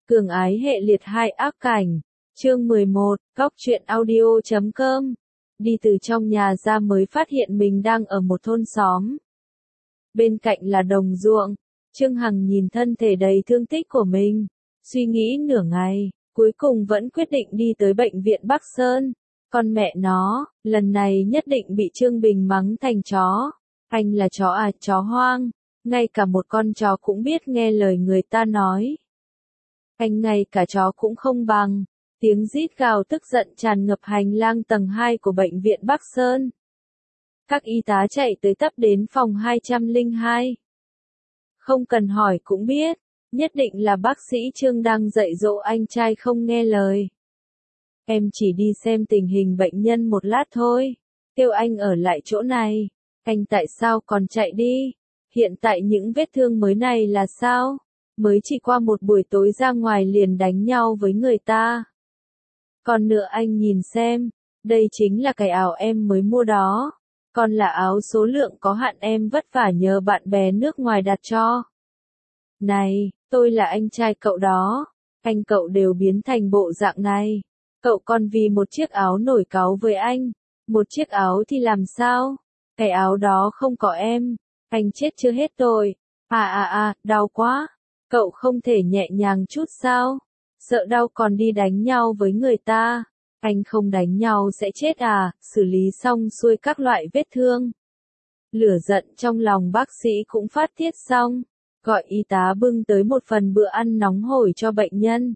Cường ái hệ liệt hai ác cảnh. Chương 11, Góc truyện audio.com. Đi từ trong nhà ra mới phát hiện mình đang ở một thôn xóm. Bên cạnh là đồng ruộng. Trương Hằng nhìn thân thể đầy thương tích của mình, suy nghĩ nửa ngày, cuối cùng vẫn quyết định đi tới bệnh viện Bắc Sơn. Con mẹ nó, lần này nhất định bị Trương Bình mắng thành chó. Anh là chó à, chó hoang. Ngay cả một con chó cũng biết nghe lời người ta nói. Anh ngay cả chó cũng không bằng. Tiếng rít gào tức giận tràn ngập hành lang tầng 2 của bệnh viện Bắc Sơn. Các y tá chạy tới tấp đến phòng 202. Không cần hỏi cũng biết, nhất định là bác sĩ Trương đang dạy dỗ anh trai không nghe lời. Em chỉ đi xem tình hình bệnh nhân một lát thôi, kêu anh ở lại chỗ này. Anh tại sao còn chạy đi? Hiện tại những vết thương mới này là sao? Mới chỉ qua một buổi tối ra ngoài liền đánh nhau với người ta. Còn nữa anh nhìn xem, đây chính là cái áo em mới mua đó. Còn là áo số lượng có hạn em vất vả nhờ bạn bè nước ngoài đặt cho. Này, tôi là anh trai cậu đó. Anh cậu đều biến thành bộ dạng này. Cậu còn vì một chiếc áo nổi cáu với anh. Một chiếc áo thì làm sao? Cái áo đó không có em. Anh chết chưa hết rồi. Đau quá. Cậu không thể nhẹ nhàng chút sao? Sợ đau còn đi đánh nhau với người ta. Anh không đánh nhau sẽ chết à? Xử lý xong xuôi các loại vết thương. Lửa giận trong lòng bác sĩ cũng phát tiết xong. Gọi y tá bưng tới một phần bữa ăn nóng hổi cho bệnh nhân.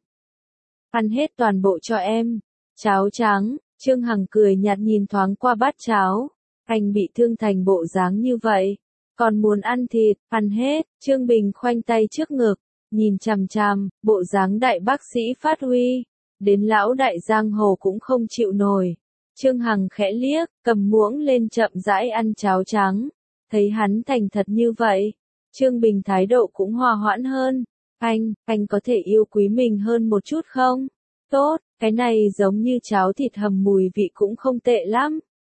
Ăn hết toàn bộ cho em. Cháo trắng. Trương Hằng cười nhạt nhìn thoáng qua bát cháo. Anh bị thương thành bộ dáng như vậy. Còn muốn ăn thịt, ăn hết. Trương Bình khoanh tay trước ngực. Nhìn chằm chằm, bộ dáng đại bác sĩ phát huy. Đến lão đại giang hồ cũng không chịu nổi. Trương Hằng khẽ liếc, cầm muỗng lên chậm rãi ăn cháo trắng. Thấy hắn thành thật như vậy. Trương Bình thái độ cũng hòa hoãn hơn. Anh có thể yêu quý mình hơn một chút không? Tốt, cái này giống như cháo thịt hầm mùi vị cũng không tệ lắm.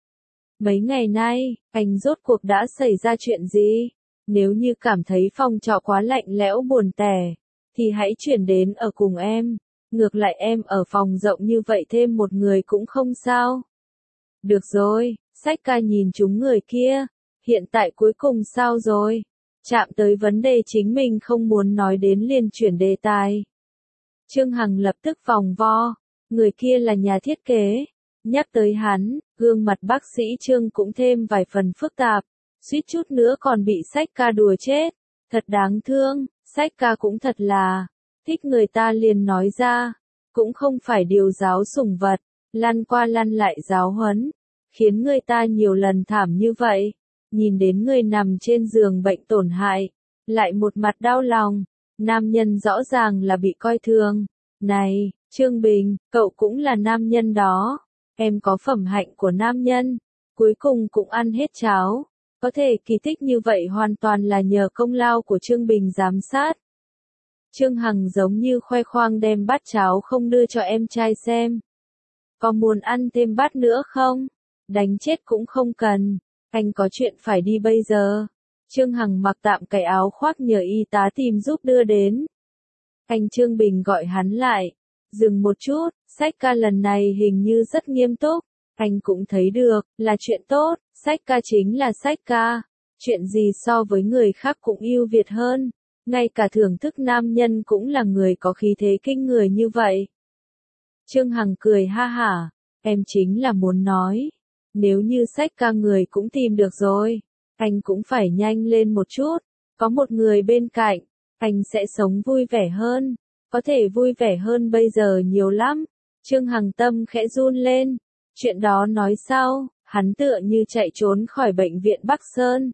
Mấy ngày nay, anh rốt cuộc đã xảy ra chuyện gì? Nếu như cảm thấy phòng trọ quá lạnh lẽo buồn tẻ, thì hãy chuyển đến ở cùng em. Ngược lại em ở phòng rộng như vậy thêm một người cũng không sao. Được rồi, Sách Ca nhìn chúng người kia. Hiện tại cuối cùng sao rồi? Chạm tới vấn đề chính mình không muốn nói đến liền chuyển đề tài. Trương Hằng lập tức vòng vo. Người kia là nhà thiết kế. Nhắc tới hắn, gương mặt bác sĩ Trương cũng thêm vài phần phức tạp. Suýt chút nữa còn bị Sách Ca đùa chết. Thật đáng thương, Sách Ca cũng thật là thích người ta liền nói ra. Cũng không phải điều giáo sủng vật, lăn qua lăn lại giáo huấn. Khiến người ta nhiều lần thảm như vậy. Nhìn đến người nằm trên giường bệnh tổn hại. Lại một mặt đau lòng. Nam nhân rõ ràng là bị coi thường. Này, Trương Bình, cậu cũng là nam nhân đó. Em có phẩm hạnh của nam nhân. Cuối cùng cũng ăn hết cháo. Có thể kỳ tích như vậy hoàn toàn là nhờ công lao của Trương Bình giám sát. Trương Hằng giống như khoe khoang đem bát cháo không đưa cho em trai xem. Có muốn ăn thêm bát nữa không? Đánh chết cũng không cần. Anh có chuyện phải đi bây giờ. Trương Hằng mặc tạm cái áo khoác nhờ y tá tìm giúp đưa đến. Anh Trương Bình gọi hắn lại. Dừng một chút, Sách Ca lần này hình như rất nghiêm túc. Anh cũng thấy được, là chuyện tốt. Sách Ca chính là Sách Ca. Chuyện gì so với người khác cũng ưu việt hơn. Ngay cả thưởng thức nam nhân cũng là người có khí thế kinh người như vậy. Trương Hằng cười ha hả. Em chính là muốn nói. Nếu như Sách Ca người cũng tìm được rồi. Anh cũng phải nhanh lên một chút. Có một người bên cạnh. Anh sẽ sống vui vẻ hơn. Có thể vui vẻ hơn bây giờ nhiều lắm. Trương Hằng tâm khẽ run lên. Chuyện đó nói sao? Hắn tựa như chạy trốn khỏi bệnh viện Bắc Sơn.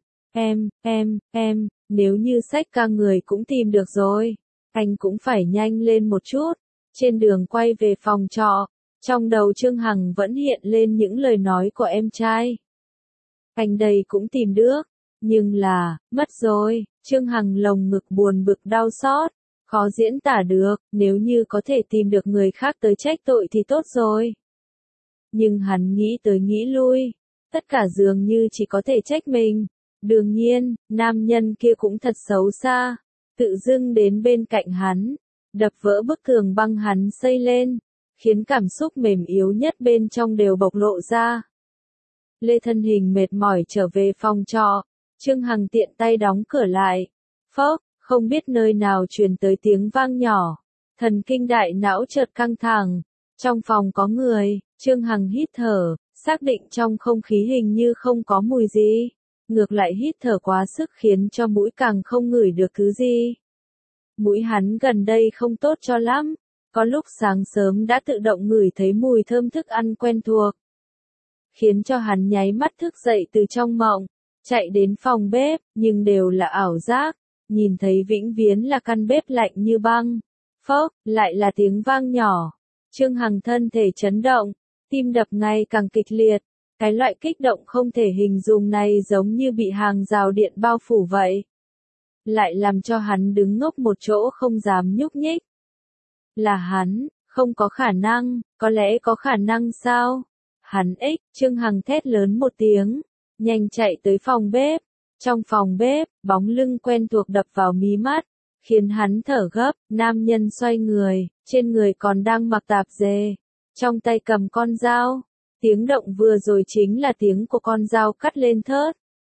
Em, nếu như Sách Ca người cũng tìm được rồi. Anh cũng phải nhanh lên một chút. Trên đường quay về phòng trọ. Trong đầu Trương Hằng vẫn hiện lên những lời nói của em trai. Anh đây cũng tìm được. Nhưng là, mất rồi. Trương Hằng lồng ngực buồn bực đau xót. Khó diễn tả được, nếu như có thể tìm được người khác tới trách tội thì tốt rồi. Nhưng hắn nghĩ tới nghĩ lui. Tất cả dường như chỉ có thể trách mình. Đương nhiên, nam nhân kia cũng thật xấu xa. Tự dưng đến bên cạnh hắn. đập vỡ bức tường băng hắn xây lên, khiến cảm xúc mềm yếu nhất bên trong đều bộc lộ ra. Lê thân hình mệt mỏi trở về phòng trọ, Trương Hằng tiện tay đóng cửa lại. Phốc, không biết nơi nào truyền tới tiếng vang nhỏ, thần kinh đại não chợt căng thẳng. Trong phòng có người, Trương Hằng hít thở, xác định trong không khí hình như không có mùi gì. Ngược lại hít thở quá sức khiến cho mũi càng không ngửi được thứ gì. Mũi hắn gần đây không tốt cho lắm, có lúc sáng sớm đã tự động ngửi thấy mùi thơm thức ăn quen thuộc. Khiến cho hắn nháy mắt thức dậy từ trong mộng, chạy đến phòng bếp, nhưng đều là ảo giác, nhìn thấy vĩnh viễn là căn bếp lạnh như băng. Phốc, lại là tiếng vang nhỏ. Trương Hằng thân thể chấn động, tim đập ngày càng kịch liệt. Cái loại kích động không thể hình dung này giống như bị hàng rào điện bao phủ vậy. Lại làm cho hắn đứng ngốc một chỗ không dám nhúc nhích. Là hắn, không có khả năng, có lẽ có khả năng sao? Hắn Trương Hằng thét lớn một tiếng, nhanh chạy tới phòng bếp. Trong phòng bếp, bóng lưng quen thuộc đập vào mí mắt, khiến hắn thở gấp. Nam nhân xoay người, trên người còn đang mặc tạp dề, trong tay cầm con dao. Tiếng động vừa rồi chính là tiếng của con dao cắt lên thớt.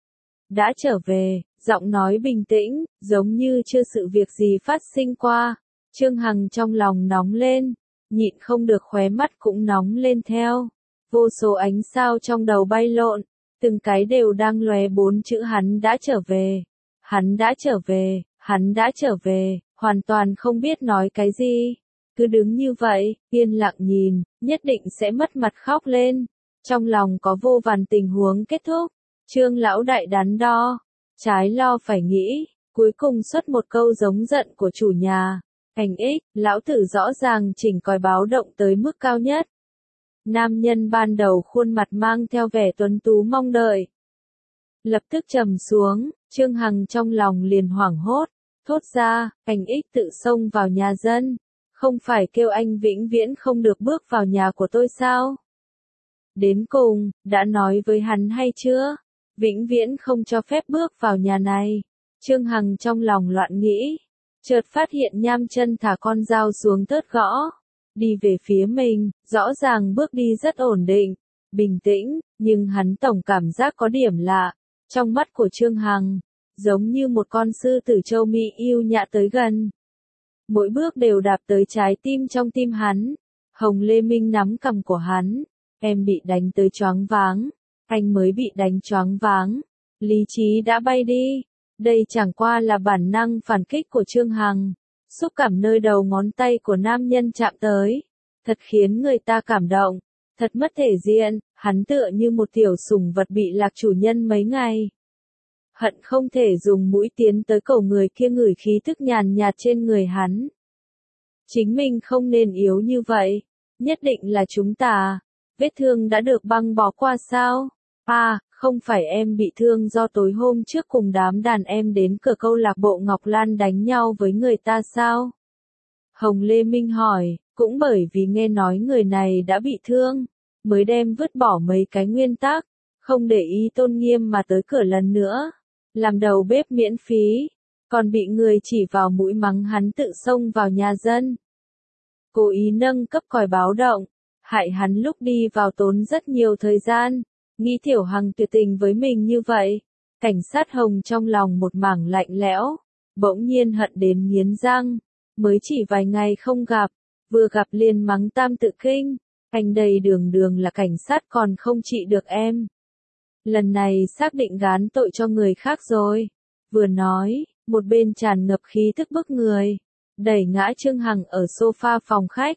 Đã trở về, giọng nói bình tĩnh, giống như chưa sự việc gì phát sinh qua. Trương Hằng trong lòng nóng lên, nhịn không được khóe mắt cũng nóng lên theo. Vô số ánh sao trong đầu bay lộn, từng cái đều đang lóe 4 chữ hắn đã trở về. Hắn đã trở về, hắn đã trở về, hoàn toàn không biết nói cái gì. Cứ đứng như vậy, yên lặng nhìn, nhất định sẽ mất mặt khóc lên. Trong lòng có vô vàn tình huống kết thúc. Trương lão đại đắn đo, trái lo phải nghĩ, cuối cùng xuất một câu giống giận của chủ nhà. Hành lão tử rõ ràng chỉnh còi báo động tới mức cao nhất. Nam nhân ban đầu khuôn mặt mang theo vẻ tuấn tú mong đợi. Lập tức trầm xuống, Trương Hằng trong lòng liền hoảng hốt, thốt ra, hành tự xông vào nhà dân. Không phải kêu anh vĩnh viễn không được bước vào nhà của tôi sao? Đến cùng, đã nói với hắn hay chưa? Vĩnh viễn không cho phép bước vào nhà này. Trương Hằng trong lòng loạn nghĩ, chợt phát hiện nham chân thả con dao xuống tớt gõ. Đi về phía mình, rõ ràng bước đi rất ổn định, bình tĩnh, nhưng hắn tổng cảm giác có điểm lạ. Trong mắt của Trương Hằng, giống như một con sư tử châu Mỹ yêu nhã tới gần. Mỗi bước đều đạp tới trái tim trong tim hắn. Hồng Lê Minh nắm cằm của hắn. Em bị đánh tới choáng váng. Anh mới bị đánh choáng váng. Lý trí đã bay đi. Đây chẳng qua là bản năng phản kích của Trương Hằng. Xúc cảm nơi đầu ngón tay của nam nhân chạm tới. Thật khiến người ta cảm động. Thật mất thể diện. Hắn tựa như một tiểu sủng vật bị lạc chủ nhân mấy ngày. Hận không thể dùng mũi tiến tới cổ người kia ngửi khí tức nhàn nhạt trên người hắn. Chính mình không nên yếu như vậy. Nhất định là chúng ta. Vết thương đã được băng bó qua sao? Không phải em bị thương do tối hôm trước cùng đám đàn em đến cửa câu lạc bộ Ngọc Lan đánh nhau với người ta sao? Hồng Lê Minh hỏi, cũng bởi vì nghe nói người này đã bị thương, mới đem vứt bỏ mấy cái nguyên tắc, không để ý tôn nghiêm mà tới cửa lần nữa. Làm đầu bếp miễn phí, còn bị người chỉ vào mũi mắng hắn tự xông vào nhà dân. Cố ý nâng cấp còi báo động, hại hắn lúc đi vào tốn rất nhiều thời gian, nghĩ Tiểu Hằng tuyệt tình với mình như vậy. Cảnh sát Hồng trong lòng một mảng lạnh lẽo, bỗng nhiên hận đến nghiến răng, mới chỉ vài ngày không gặp, vừa gặp liền mắng Tam Tự Kinh, anh đây đường đường là cảnh sát còn không trị được em. Lần này xác định gán tội cho người khác rồi. Vừa nói, một bên tràn ngập khí tức bức người, đẩy ngã Trương Hằng ở sofa phòng khách.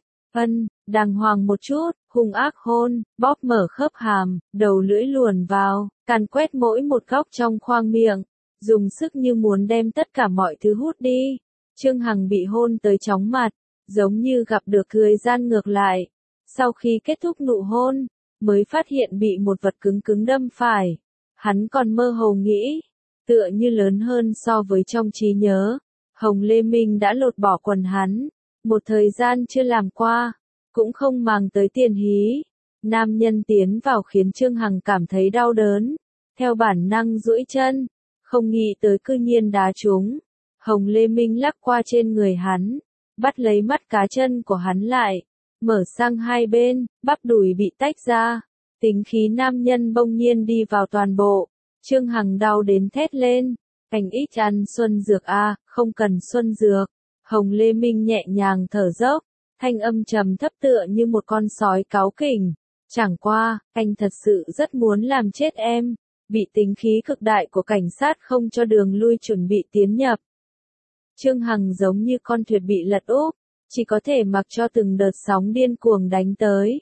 Đàng hoàng một chút, hung ác hôn, bóp mở khớp hàm, đầu lưỡi luồn vào, càn quét mỗi một góc trong khoang miệng, dùng sức như muốn đem tất cả mọi thứ hút đi. Trương Hằng bị hôn tới chóng mặt, giống như gặp được thời gian ngược lại. Sau khi kết thúc nụ hôn, mới phát hiện bị một vật cứng cứng đâm phải. Hắn còn mơ hồ nghĩ, tựa như lớn hơn so với trong trí nhớ. Hồng Lê Minh đã lột bỏ quần hắn, một thời gian chưa làm qua, cũng không màng tới tiền hí. Nam nhân tiến vào khiến Trương Hằng cảm thấy đau đớn, theo bản năng duỗi chân, không nghĩ tới cư nhiên đá trúng. Hồng Lê Minh lắc qua trên người hắn, bắt lấy mắt cá chân của hắn lại, mở sang hai bên, bắp đùi bị tách ra, tính khí nam nhân bỗng nhiên đi vào toàn bộ. Trương Hằng đau đến thét lên, anh ít ăn xuân dược a, không cần xuân dược. Hồng Lê Minh nhẹ nhàng thở dốc, thanh âm trầm thấp tựa như một con sói cáu kỉnh. Chẳng qua, anh thật sự rất muốn làm chết em. Bị tính khí cực đại của cảnh sát không cho đường lui chuẩn bị tiến nhập. Trương Hằng giống như con thuyền bị lật úp, chỉ có thể mặc cho từng đợt sóng điên cuồng đánh tới.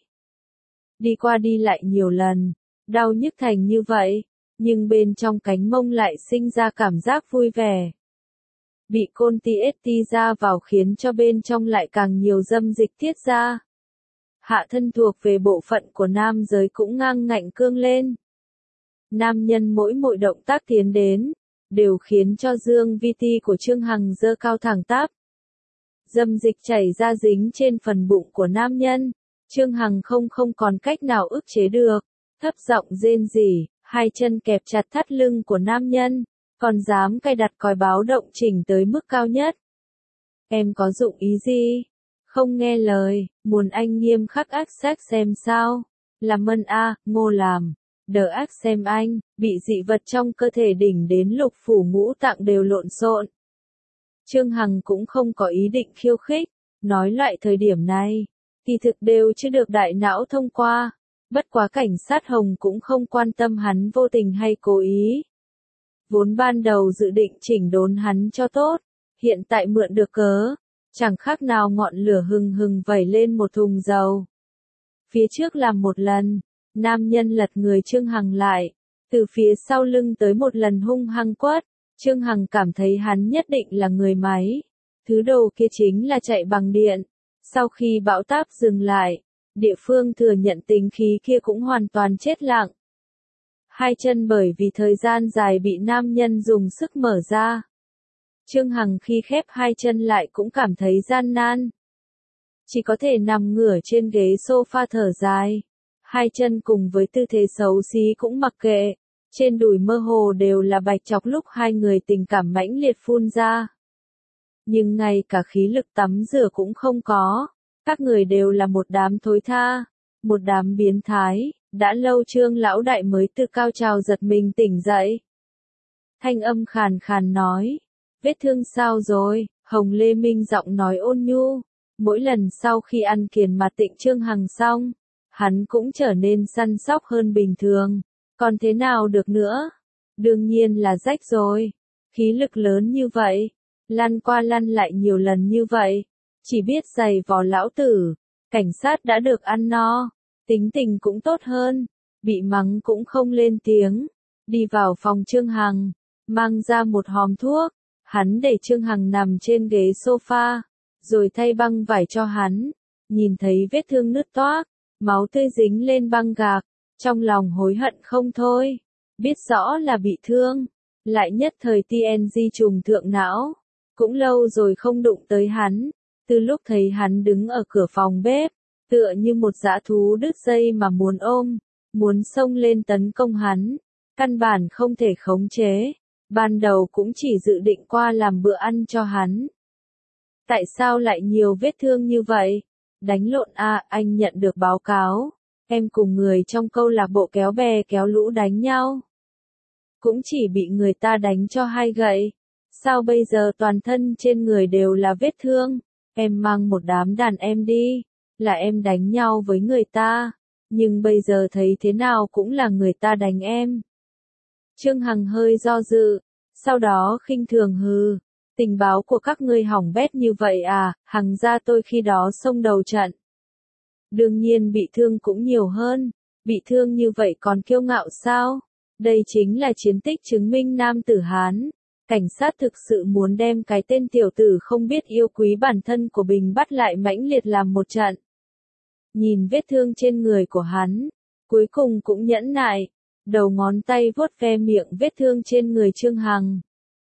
Đi qua đi lại nhiều lần, đau nhức thành như vậy, nhưng bên trong cánh mông lại sinh ra cảm giác vui vẻ. Bị côn ti ra vào khiến cho bên trong lại càng nhiều dâm dịch tiết ra. Hạ thân thuộc về bộ phận của nam giới cũng ngang ngạnh cương lên. Nam nhân mỗi động tác tiến đến, đều khiến cho dương vi ti của Trương Hằng dơ cao thẳng tắp. Dâm dịch chảy ra dính trên phần bụng của nam nhân, Trương Hằng không còn cách nào ức chế được, thấp giọng rên rỉ, hai chân kẹp chặt thắt lưng của nam nhân, còn dám cài đặt còi báo động chỉnh tới mức cao nhất. Em có dụng ý gì? Không nghe lời, muốn anh nghiêm khắc ác xác xem sao? Làm ơn a, ngô làm. Đờ ác xem anh, bị dị vật trong cơ thể đỉnh đến lục phủ ngũ tạng đều lộn xộn. Trương Hằng cũng không có ý định khiêu khích, nói loại thời điểm này, kỳ thực đều chưa được đại não thông qua, bất quá cảnh sát Hồng cũng không quan tâm hắn vô tình hay cố ý. Vốn ban đầu dự định chỉnh đốn hắn cho tốt, hiện tại mượn được cớ, chẳng khác nào ngọn lửa hừng hừng vẩy lên một thùng dầu. Phía trước làm một lần, nam nhân lật người Trương Hằng lại, từ phía sau lưng tới một lần hung hăng quất, Trương Hằng cảm thấy hắn nhất định là người máy. Thứ đồ kia chính là chạy bằng điện. Sau khi bão táp dừng lại, địa phương thừa nhận tính khí kia cũng hoàn toàn chết lặng. Hai chân bởi vì thời gian dài bị nam nhân dùng sức mở ra. Trương Hằng khi khép hai chân lại cũng cảm thấy gian nan. Chỉ có thể nằm ngửa trên ghế sofa thở dài. Hai chân cùng với tư thế xấu xí cũng mặc kệ. Trên đùi mơ hồ đều là bạch chọc lúc hai người tình cảm mãnh liệt phun ra. Nhưng ngay cả khí lực tắm rửa cũng không có. Các người đều là một đám thối tha, một đám biến thái. Đã lâu Trương lão đại mới từ cao trào giật mình tỉnh dậy. Thanh âm khàn khàn nói, vết thương sao rồi? Hồng Lê Minh giọng nói ôn nhu. Mỗi lần sau khi ăn kiền mà tịnh Trương Hằng xong, hắn cũng trở nên săn sóc hơn bình thường. Còn thế nào được nữa? Đương nhiên là rách rồi. Khí lực lớn như vậy, lăn qua lăn lại nhiều lần như vậy, chỉ biết giày vò lão tử. Cảnh sát đã được ăn no, tính tình cũng tốt hơn, bị mắng cũng không lên tiếng. Đi vào phòng Trương Hằng, mang ra một hòm thuốc, hắn để Trương Hằng nằm trên ghế sofa, rồi thay băng vải cho hắn. Nhìn thấy vết thương nứt toác, máu tươi dính lên băng gạc, trong lòng hối hận không thôi. Biết rõ là bị thương, lại nhất thời TNG trùng thượng não. Cũng lâu rồi không đụng tới hắn, từ lúc thấy hắn đứng ở cửa phòng bếp, tựa như một dã thú đứt dây mà muốn ôm, muốn xông lên tấn công hắn, căn bản không thể khống chế. Ban đầu cũng chỉ dự định qua làm bữa ăn cho hắn. Tại sao lại nhiều vết thương như vậy? Đánh lộn à, anh nhận được báo cáo. Em cùng người trong câu lạc bộ kéo bè kéo lũ đánh nhau. Cũng chỉ bị người ta đánh cho 2 gậy. Sao bây giờ toàn thân trên người đều là vết thương? Em mang một đám đàn em đi. Là em đánh nhau với người ta. Nhưng bây giờ thấy thế nào cũng là người ta đánh em. Trương Hằng hơi do dự. Sau đó khinh thường hừ. Tình báo của các ngươi hỏng bét như vậy à? Hằng ra tôi khi đó xông đầu trận. Đương nhiên bị thương cũng nhiều hơn. Bị thương như vậy còn kiêu ngạo sao? Đây chính là chiến tích chứng minh nam tử Hán. Cảnh sát thực sự muốn đem cái tên tiểu tử không biết yêu quý bản thân của mình bắt lại mãnh liệt làm một trận. Nhìn vết thương trên người của hắn, cuối cùng cũng nhẫn nại, đầu ngón tay vuốt ve miệng vết thương trên người Trương Hằng.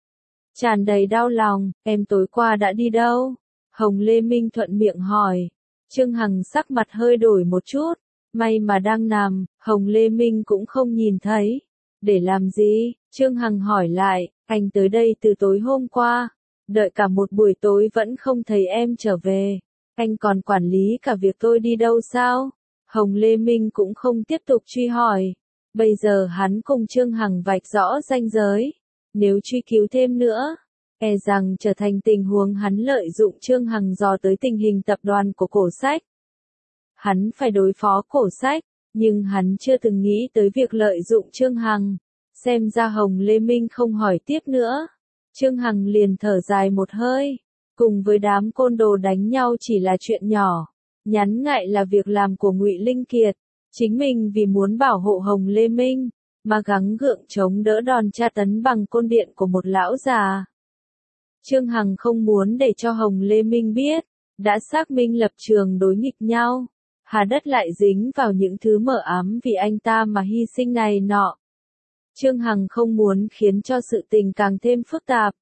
Tràn đầy đau lòng, em tối qua đã đi đâu? Hồng Lê Minh thuận miệng hỏi. Trương Hằng sắc mặt hơi đổi một chút, may mà đang nằm, Hồng Lê Minh cũng không nhìn thấy. Để làm gì? Trương Hằng hỏi lại, anh tới đây từ tối hôm qua. đợi cả một buổi tối vẫn không thấy em trở về. Anh còn quản lý cả việc tôi đi đâu sao? Hồng Lê Minh cũng không tiếp tục truy hỏi. Bây giờ hắn cùng Trương Hằng vạch rõ ranh giới. Nếu truy cứu thêm nữa, e rằng trở thành tình huống hắn lợi dụng Trương Hằng dò tới tình hình tập đoàn của Cổ Sách. Hắn phải đối phó Cổ Sách, nhưng hắn chưa từng nghĩ tới việc lợi dụng Trương Hằng. Xem ra Hồng Lê Minh không hỏi tiếp nữa. Trương Hằng liền thở dài một hơi. Cùng với đám côn đồ đánh nhau chỉ là chuyện nhỏ. Nhắn ngại là việc làm của Ngụy Linh Kiệt. Chính mình vì muốn bảo hộ Hồng Lê Minh, mà gắng gượng chống đỡ đòn tra tấn bằng côn điện của một lão già. Trương Hằng không muốn để cho Hồng Lê Minh biết, đã xác minh lập trường đối nghịch nhau. Hà Đất lại dính vào những thứ mờ ám vì anh ta mà hy sinh này nọ. Trương Hằng không muốn khiến cho sự tình càng thêm phức tạp.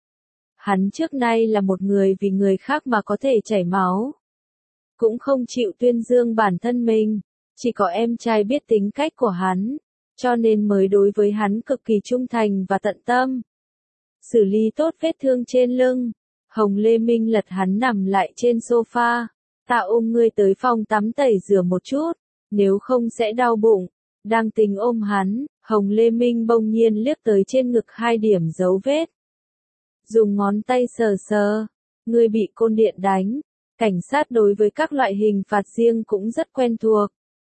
Hắn trước nay là một người vì người khác mà có thể chảy máu. Cũng không chịu tuyên dương bản thân mình, chỉ có em trai biết tính cách của hắn, cho nên mới đối với hắn cực kỳ trung thành và tận tâm. Xử lý tốt vết thương trên lưng, Hồng Lê Minh lật hắn nằm lại trên sofa. Ta ôm ngươi tới phòng tắm tẩy rửa một chút, nếu không sẽ đau bụng. Đang tính ôm hắn, Hồng Lê Minh bỗng nhiên liếc tới trên ngực 2 điểm dấu vết. Dùng ngón tay sờ sờ, ngươi bị côn điện đánh. Cảnh sát đối với các loại hình phạt riêng cũng rất quen thuộc.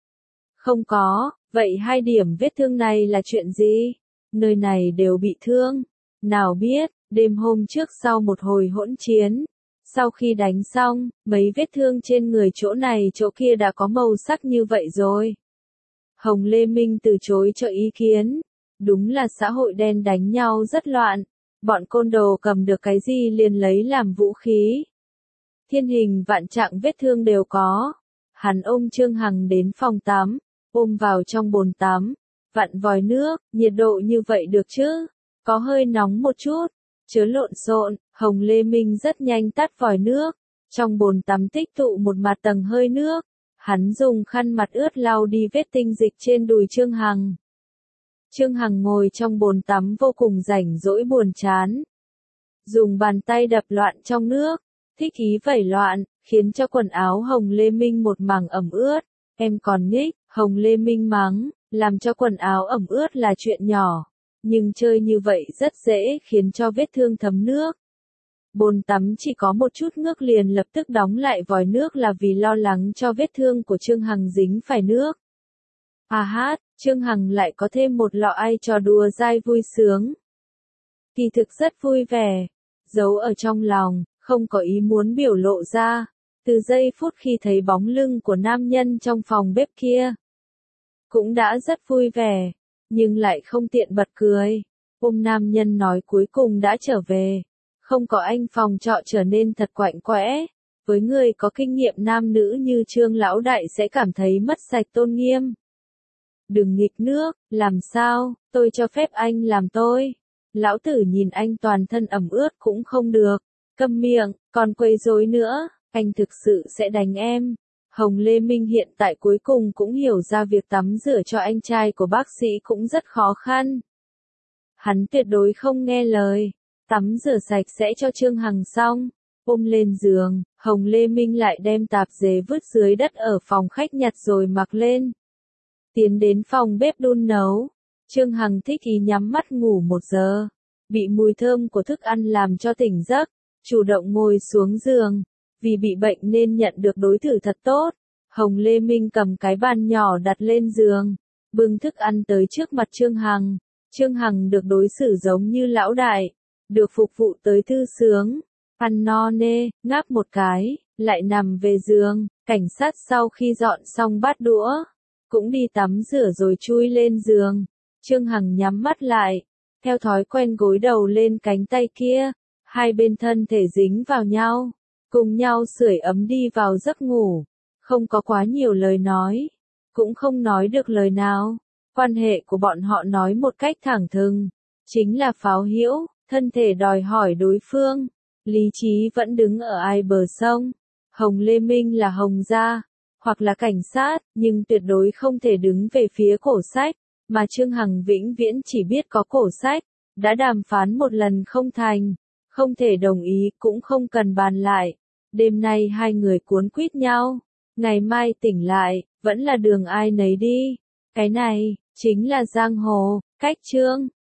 Không có, vậy 2 điểm vết thương này là chuyện gì? Nơi này đều bị thương. Nào biết, đêm hôm trước sau một hồi hỗn chiến. Sau khi đánh xong, mấy vết thương trên người chỗ này chỗ kia đã có màu sắc như vậy rồi. Hồng Lê Minh từ chối cho ý kiến. Đúng là xã hội đen đánh nhau rất loạn. Bọn côn đồ cầm được cái gì liền lấy làm vũ khí. Thiên hình vạn trạng vết thương đều có. Hắn ôm Trương Hằng đến phòng tắm, ôm vào trong bồn tắm, vặn vòi nước, nhiệt độ như vậy được chứ? Có hơi nóng một chút, chớ lộn xộn. Hồng Lê Minh rất nhanh tắt vòi nước, trong bồn tắm tích tụ một mặt tầng hơi nước. Hắn dùng khăn mặt ướt lau đi vết tinh dịch trên đùi Trương Hằng. Trương Hằng ngồi trong bồn tắm vô cùng rảnh rỗi buồn chán. Dùng bàn tay đập loạn trong nước, thích ý vẩy loạn, khiến cho quần áo Hồng Lê Minh một mảng ẩm ướt. Em còn nghịch, Hồng Lê Minh mắng, làm cho quần áo ẩm ướt là chuyện nhỏ. Nhưng chơi như vậy rất dễ khiến cho vết thương thấm nước. Bồn tắm chỉ có một chút nước liền lập tức đóng lại vòi nước là vì lo lắng cho vết thương của Trương Hằng dính phải nước. À hát, Trương Hằng lại có thêm một lọ ai trò đùa dai vui sướng. Kỳ thực rất vui vẻ, giấu ở trong lòng, không có ý muốn biểu lộ ra. Từ giây phút khi thấy bóng lưng của nam nhân trong phòng bếp kia, cũng đã rất vui vẻ, nhưng lại không tiện bật cười. Ôm nam nhân nói cuối cùng đã trở về. Không có anh phòng trọ trở nên thật quạnh quẽ. Với người có kinh nghiệm nam nữ như Trương lão đại sẽ cảm thấy mất sạch tôn nghiêm. Đừng nghịch nước, làm sao, tôi cho phép anh làm tôi. Lão tử nhìn anh toàn thân ẩm ướt cũng không được. Câm miệng, còn quấy rối nữa, anh thực sự sẽ đánh em. Hồng Lê Minh hiện tại cuối cùng cũng hiểu ra việc tắm rửa cho anh trai của bác sĩ cũng rất khó khăn. Hắn tuyệt đối không nghe lời. Tắm rửa sạch sẽ cho Trương Hằng xong, ôm lên giường, Hồng Lê Minh lại đem tạp dề vứt dưới đất ở phòng khách nhặt rồi mặc lên. Tiến đến phòng bếp đun nấu, Trương Hằng thích ý nhắm mắt ngủ 1 giờ, bị mùi thơm của thức ăn làm cho tỉnh giấc, chủ động ngồi xuống giường, vì bị bệnh nên nhận được đối xử thật tốt. Hồng Lê Minh cầm cái bàn nhỏ đặt lên giường, bưng thức ăn tới trước mặt Trương Hằng. Trương Hằng được đối xử giống như lão đại, được phục vụ tới thư sướng, ăn no nê, ngáp một cái, lại nằm về giường. Cảnh sát sau khi dọn xong bát đũa, cũng đi tắm rửa rồi chui lên giường. Trương Hằng nhắm mắt lại, theo thói quen gối đầu lên cánh tay kia, hai bên thân thể dính vào nhau, cùng nhau sưởi ấm đi vào giấc ngủ. Không có quá nhiều lời nói, cũng không nói được lời nào. Quan hệ của bọn họ nói một cách thẳng thừng, chính là pháo hữu, thân thể đòi hỏi đối phương, lý trí vẫn đứng ở ai bờ sông. Hồng Lê Minh là Hồng gia, hoặc là cảnh sát, nhưng tuyệt đối không thể đứng về phía Cổ Sách, mà Trương Hằng vĩnh viễn chỉ biết có Cổ Sách, đã đàm phán một lần không thành, Không thể đồng ý, cũng không cần bàn lại. Đêm nay hai người cuốn quýt nhau. Ngày mai tỉnh lại, vẫn là đường ai nấy đi. Cái này, chính là giang hồ, cách chương.